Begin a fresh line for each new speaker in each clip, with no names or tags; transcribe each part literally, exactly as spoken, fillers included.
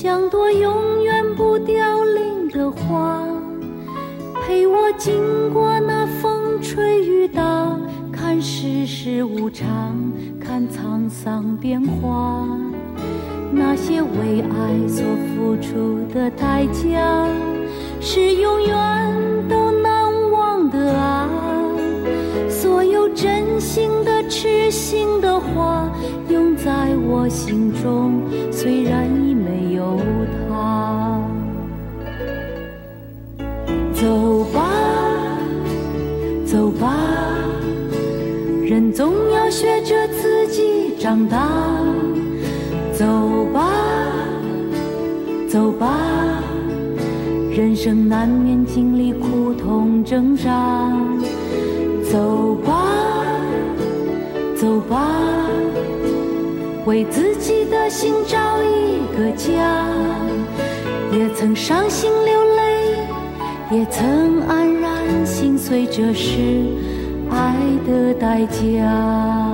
像朵永远不凋零的花，陪我经过那风吹雨打，看世事无常，看沧桑变化。那些为爱所付出的代价，是永远都难忘的啊。所有真心的痴心的话，永在我心中，虽然已没有他。走吧走吧，人总要学着自己长大。走吧走吧，人生难免经历苦痛挣扎。走吧走吧，为自己的心找一个家。也曾伤心流泪，也曾黯然心碎，这是爱的代价。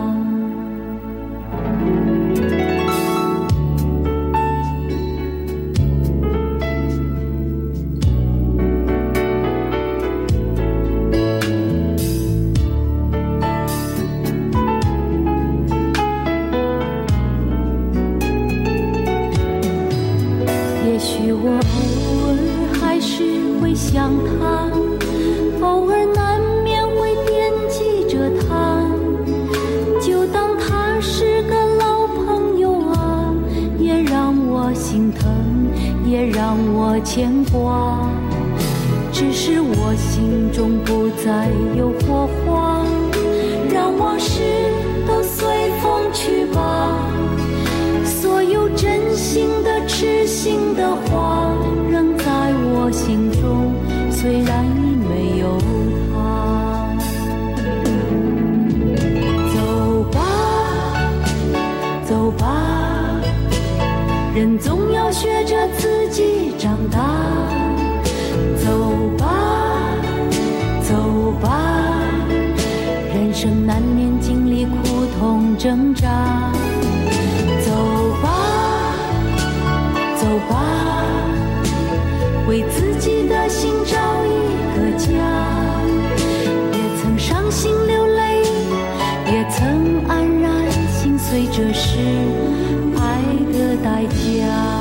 也许我偶尔还是会想他，偶尔难免会惦记着他，就当他是个老朋友啊，也让我心疼，也让我牵挂。只是我心中不再有火花，让往事都随风去吧。所有真心的痴心的话，仍在我心中，虽然已没有他。走吧走吧，人总要学着自己长大。走吧走吧，人生难免经历苦痛挣扎。走吧走吧，为自己的心找一个家。也曾伤心流泪，也曾黯然心碎，这是爱的代价。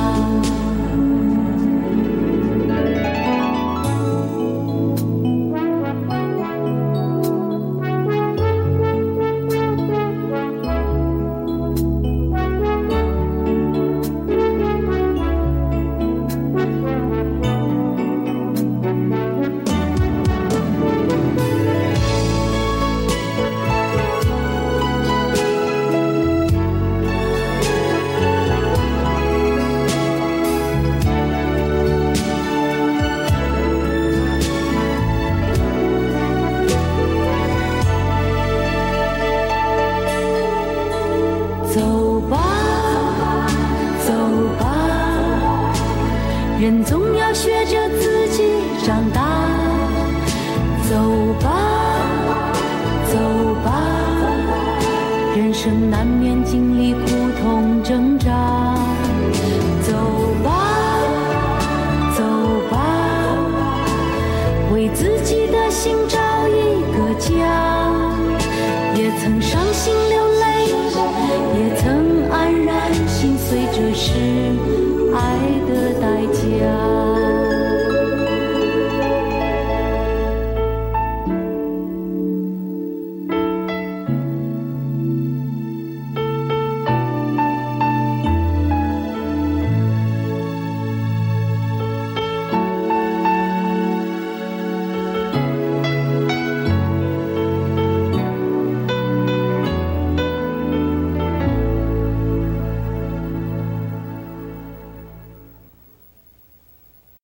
走吧走吧，人总要学着自己长大。走吧走吧，人生难免经历苦痛挣扎。走吧走吧，为自己的心找一个家。也曾伤心流泪，也曾黯然心碎，这是爱的